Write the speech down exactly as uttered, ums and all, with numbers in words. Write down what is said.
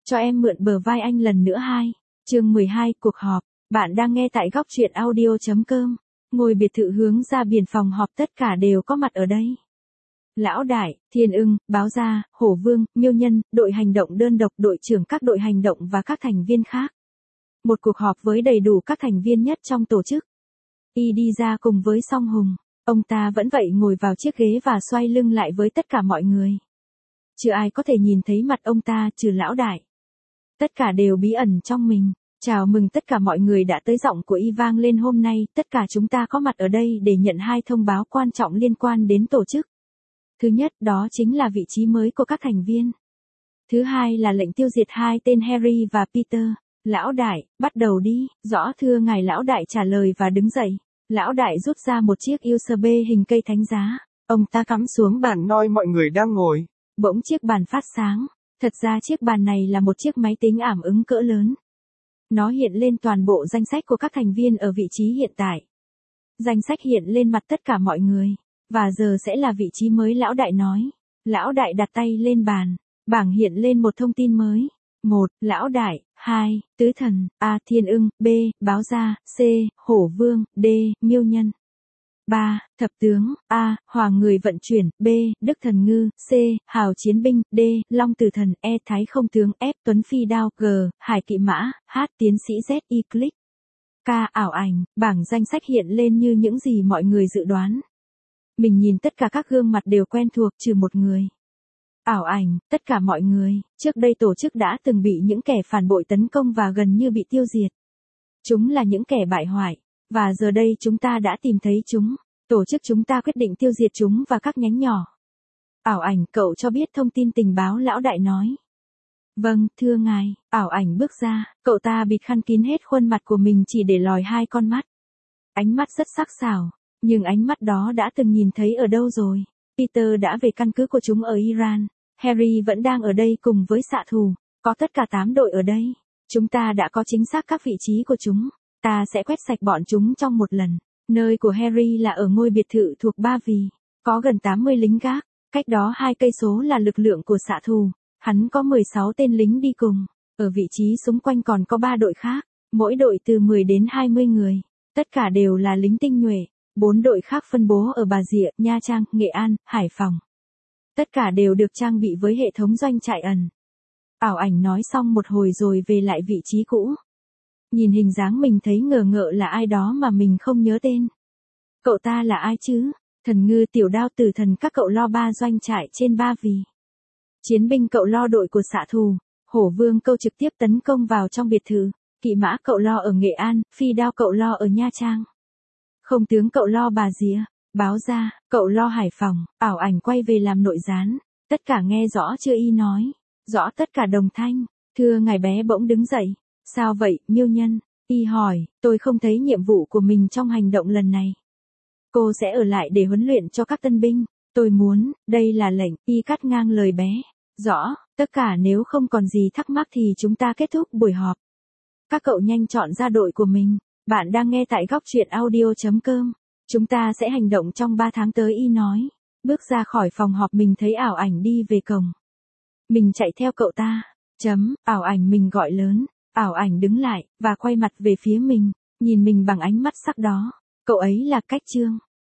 Cho em mượn bờ vai anh lần nữa hai. Chương mười hai, cuộc họp. Bạn đang nghe tại góc truyện audio chấm com. Ngôi biệt thự hướng ra biển phòng họp tất cả đều có mặt ở đây. Lão Đại, Thiên Ưng, Báo Gia, Hổ Vương, Miêu Nhân, đội hành động đơn độc, đội trưởng các đội hành động và các thành viên khác. Một cuộc họp với đầy đủ các thành viên nhất trong tổ chức. Y đi ra cùng với Song Hùng. Ông ta vẫn vậy ngồi vào chiếc ghế và xoay lưng lại với tất cả mọi người. Chưa ai có thể nhìn thấy mặt ông ta trừ Lão Đại. Tất cả đều bí ẩn trong mình. Chào mừng tất cả mọi người đã tới, giọng của Y vang lên. Hôm nay, tất cả chúng ta có mặt ở đây để nhận hai thông báo quan trọng liên quan đến tổ chức. Thứ nhất, đó chính là vị trí mới của các thành viên. Thứ hai là lệnh tiêu diệt hai tên Harry và Peter. Lão Đại, bắt đầu đi. Rõ thưa ngài. Lão Đại trả lời và đứng dậy. Lão Đại rút ra một chiếc u ét bê hình cây thánh giá. Ông ta cắm xuống bàn nơi mọi người đang ngồi. Bỗng chiếc bàn phát sáng. Thật ra chiếc bàn này là một chiếc máy tính ảm ứng cỡ lớn. Nó hiện lên toàn bộ danh sách của các thành viên ở vị trí hiện tại. Danh sách hiện lên mặt tất cả mọi người. Và giờ sẽ là vị trí mới. Lão Đại nói. Lão Đại đặt tay lên bàn. Bảng hiện lên một thông tin mới. một. Lão Đại. hai. Tứ Thần. A. Thiên Ưng. B. Báo Gia. C. Hổ Vương. D. Miêu Nhân. ba. Thập Tướng. A. Hoàng Người Vận Chuyển. B. Đức Thần Ngư. C. Hào Chiến Binh. D. Long Tử Thần. E. Thái Không Tướng. F. Tuấn Phi Đao. G. Hải Kỵ Mã. H. Tiến Sĩ Z. Y. Click. K. Ảo ảnh. Bảng danh sách hiện lên như những gì mọi người dự đoán. Mình nhìn tất cả các gương mặt đều quen thuộc trừ một người. Ảo ảnh, tất cả mọi người, trước đây tổ chức đã từng bị những kẻ phản bội tấn công và gần như bị tiêu diệt. Chúng là những kẻ bại hoại, và giờ đây chúng ta đã tìm thấy chúng. Tổ chức chúng ta quyết định tiêu diệt chúng và các nhánh nhỏ. Ảo ảnh, cậu cho biết thông tin tình báo. Lão Đại nói. Vâng, thưa ngài. Ảo ảnh bước ra, cậu ta bịt khăn kín hết khuôn mặt của mình chỉ để lòi hai con mắt. Ánh mắt rất sắc sảo, nhưng ánh mắt đó đã từng nhìn thấy ở đâu rồi. Peter đã về căn cứ của chúng ở Iran. Harry vẫn đang ở đây cùng với xạ thủ. Có tất cả tám đội ở đây. Chúng ta đã có chính xác các vị trí của chúng. Ta sẽ quét sạch bọn chúng trong một lần. Nơi của Harry là ở ngôi biệt thự thuộc Ba Vì. Có gần tám mươi lính gác. Cách đó hai cây số là lực lượng của xạ thủ. Hắn có mười sáu tên lính đi cùng. Ở vị trí xung quanh còn có ba đội khác. Mỗi đội từ mười đến hai mươi người. Tất cả đều là lính tinh nhuệ. Bốn đội khác phân bố ở Bà Rịa, Nha Trang, Nghệ An, Hải Phòng. Tất cả đều được trang bị với hệ thống doanh trại ẩn. Ảo ảnh nói xong một hồi rồi về lại vị trí cũ. Nhìn hình dáng mình thấy ngờ ngợ là ai đó mà mình không nhớ tên. Cậu ta là ai chứ? Thần Ngư, Tiểu Đao, Tử Thần, các cậu lo ba doanh trại trên Ba Vì. Chiến binh, cậu lo đội của xạ thủ. Hổ Vương, câu trực tiếp tấn công vào trong biệt thự. Kỵ Mã, cậu lo ở Nghệ An. Phi Đao, cậu lo ở Nha Trang. Không Tướng, cậu lo Bà Rịa. Báo Gia, cậu lo Hải Phòng. Ảo ảnh quay về làm nội gián. Tất cả nghe rõ chưa? Y nói. Rõ. Tất cả đồng thanh. Thưa ngài. Bé bỗng đứng dậy. Sao vậy, Miêu Nhân? Y hỏi. Tôi không thấy nhiệm vụ của mình trong hành động lần này. Cô sẽ ở lại để huấn luyện cho các tân binh. Tôi muốn, đây là lệnh. Y cắt ngang lời bé. Rõ. Tất cả nếu không còn gì thắc mắc thì chúng ta kết thúc buổi họp. Các cậu nhanh chọn ra đội của mình. Bạn đang nghe tại góc truyện audio chấm com. Chúng ta sẽ hành động trong ba tháng tới. Y nói. Bước ra khỏi phòng họp mình thấy ảo ảnh đi về cổng. Mình chạy theo cậu ta. Chấm, ảo ảnh mình gọi lớn. Ảo ảnh đứng lại, và quay mặt về phía mình, nhìn mình bằng ánh mắt sắc đó. Cậu ấy là Cách Trương.